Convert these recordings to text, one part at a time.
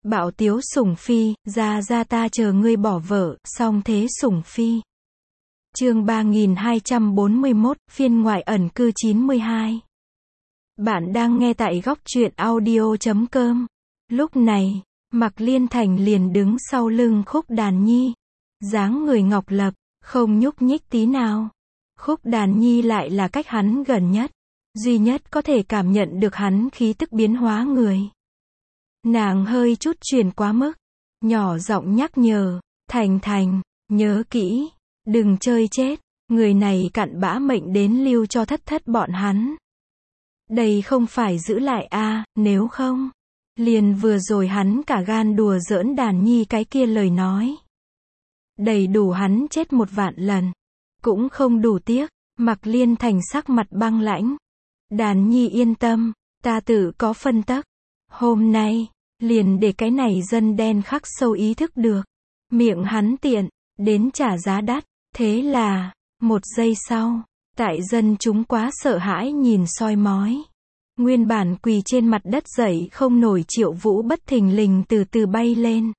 Bạo tiếu sủng phi, ra ta chờ ngươi bỏ vợ, song thế sủng phi. Chương 3241, phiên ngoại ẩn cư 92. Bạn đang nghe tại góc truyện audio.com. Lúc này, Mạc Liên Thành liền đứng sau lưng Khúc Đàn Nhi. Dáng người ngọc lập, không nhúc nhích tí nào. Khúc Đàn Nhi lại là cách hắn gần nhất, duy nhất có thể cảm nhận được hắn khí tức biến hóa người. Nàng hơi chút truyền quá mức, nhỏ giọng nhắc nhở, Thành, nhớ kỹ, đừng chơi chết, người này cặn bã mệnh đến lưu cho thất bọn hắn. Đây không phải giữ lại a, nếu không, liền vừa rồi hắn cả gan đùa giỡn Đàn Nhi cái kia lời nói. Đầy đủ hắn chết 1.000.000 lần, cũng không đủ tiếc. Mạc Liên Thành sắc mặt băng lãnh. Đàn Nhi yên tâm, ta tự có phân tắc. Hôm nay, liền để cái này dân đen khắc sâu ý thức được. Miệng hắn tiện, đến trả giá đắt. Thế là, 1 giây sau, tại dân chúng quá sợ hãi nhìn soi mói. Nguyên bản quỳ trên mặt đất dậy không nổi Triệu Vũ bất thình lình từ từ bay lên.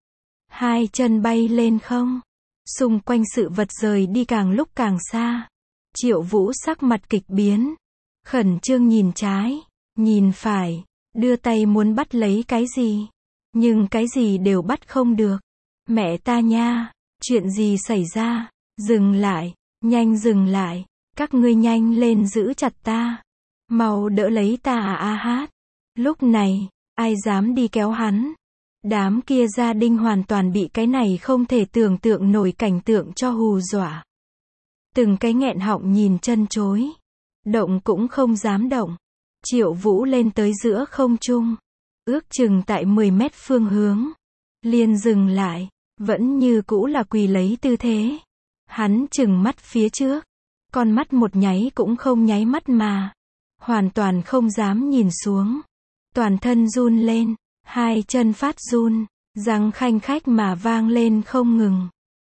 2 chân bay lên không. Xung quanh sự vật rời đi càng lúc càng xa. Triệu Vũ sắc mặt kịch biến. Khẩn trương nhìn trái, nhìn phải, đưa tay muốn bắt lấy cái gì. Nhưng cái gì đều bắt không được. Mẹ ta nha, chuyện gì xảy ra? Dừng lại, nhanh dừng lại, các ngươi nhanh lên giữ chặt ta. Mau đỡ lấy ta a hát. Lúc này, ai dám đi kéo hắn? Đám kia gia đình hoàn toàn bị cái này không thể tưởng tượng nổi cảnh tượng cho hù dọa. Từng cái nghẹn họng nhìn chân chối. Động cũng không dám động. Triệu Vũ lên tới giữa không trung. Ước chừng tại 10 mét phương hướng. Liền dừng lại. Vẫn như cũ là quỳ lấy tư thế. Hắn chừng mắt phía trước. Con mắt một nháy cũng không nháy mắt mà. Hoàn toàn không dám nhìn xuống. Toàn thân run lên. 2 chân phát run. Răng khanh khách mà vang lên không ngừng.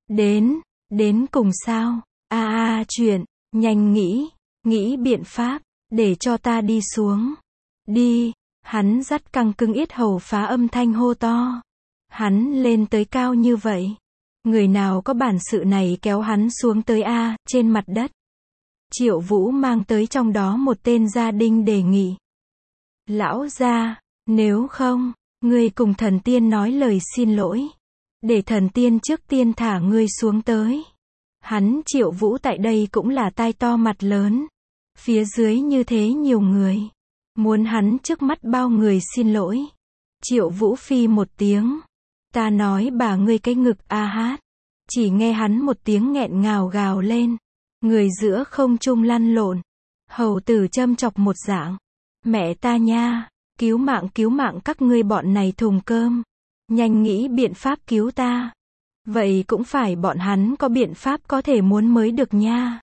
Đến cùng sao? Chuyện, nhanh nghĩ biện pháp, để cho ta đi xuống. Đi, hắn dắt căng cứng yết hầu phá âm thanh hô to. Hắn lên tới cao như vậy. Người nào có bản sự này kéo hắn xuống tới trên mặt đất. Triệu Vũ mang tới trong đó một tên gia đình đề nghị. Lão gia, nếu không, ngươi cùng thần tiên nói lời xin lỗi. Để thần tiên trước tiên thả ngươi xuống tới. Hắn Triệu Vũ tại đây cũng là tai to mặt lớn. Phía dưới như thế nhiều người. Muốn hắn trước mắt bao người xin lỗi. Triệu Vũ phi một tiếng. Ta nói bà ngươi cái ngực hát. Chỉ nghe hắn một tiếng nghẹn ngào gào lên. Người giữa không trung lăn lộn. Hầu tử châm chọc một dạng. Mẹ ta nha, cứu mạng các ngươi bọn này thùng cơm. Nhanh nghĩ biện pháp cứu ta. Vậy cũng phải bọn hắn có biện pháp có thể muốn mới được nha.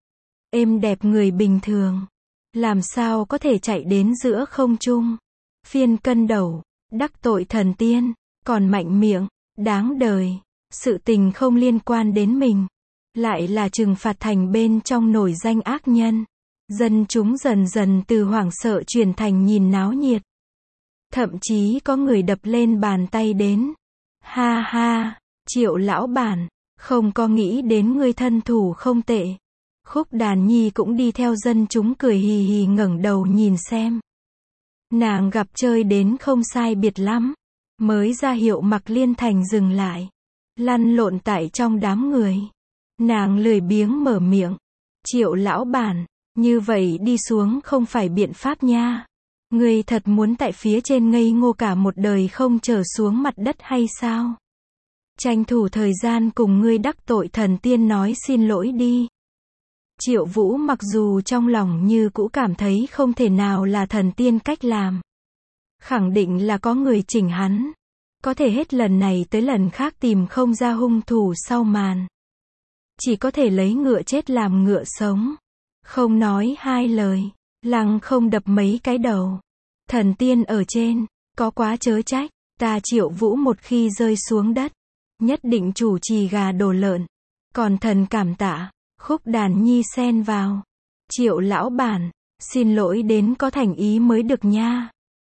Êm đẹp người bình thường. Làm sao có thể chạy đến giữa không trung. Phiên cân đầu, đắc tội thần tiên, còn mạnh miệng, đáng đời. Sự tình không liên quan đến mình. Lại là trừng phạt thành bên trong nổi danh ác nhân. Dân chúng dần dần từ hoảng sợ chuyển thành nhìn náo nhiệt. Thậm chí có người đập lên bàn tay đến. Ha ha, Triệu lão bản, không có nghĩ đến ngươi thân thủ không tệ. Khúc Đàn Nhi cũng đi theo dân chúng cười hì hì ngẩng đầu nhìn xem. Nàng gặp chơi đến không sai biệt lắm. Mới ra hiệu Mạc Liên Thành dừng lại. Lăn lộn tại trong đám người. Nàng lười biếng mở miệng. Triệu lão bản, như vậy đi xuống không phải biện pháp nha. Ngươi thật muốn tại phía trên ngây ngô cả một đời không trở xuống mặt đất hay sao? Tranh thủ thời gian cùng ngươi đắc tội thần tiên nói xin lỗi đi. Triệu Vũ mặc dù trong lòng như cũ cảm thấy không thể nào là thần tiên cách làm. Khẳng định là có người chỉnh hắn. Có thể hết lần này tới lần khác tìm không ra hung thủ sau màn. Chỉ có thể lấy ngựa chết làm ngựa sống. Không nói hai lời. Lăng không đập mấy cái đầu. Thần tiên ở trên, có quá chớ trách. Ta Triệu Vũ một khi rơi xuống đất. Nhất định chủ trì gà đổ lợn. Còn thần cảm tạ. Khúc Đàn Nhi xen vào. Triệu lão bản, xin lỗi đến có thành ý mới được nha.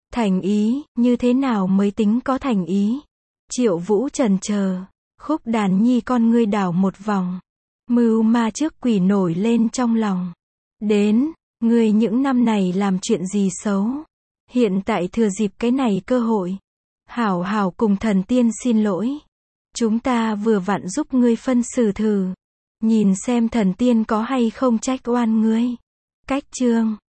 Thành ý, như thế nào mới tính có thành ý? Triệu Vũ chần chờ. Khúc Đàn Nhi con ngươi đảo một vòng. Mưu ma trước quỷ nổi lên trong lòng. Đến, ngươi những năm này làm chuyện gì xấu? Hiện tại thừa dịp cái này cơ hội. Hảo hảo cùng thần tiên xin lỗi. Chúng ta vừa vặn giúp ngươi phân xử thử. Nhìn xem thần tiên có hay không trách oan ngươi. Cách chương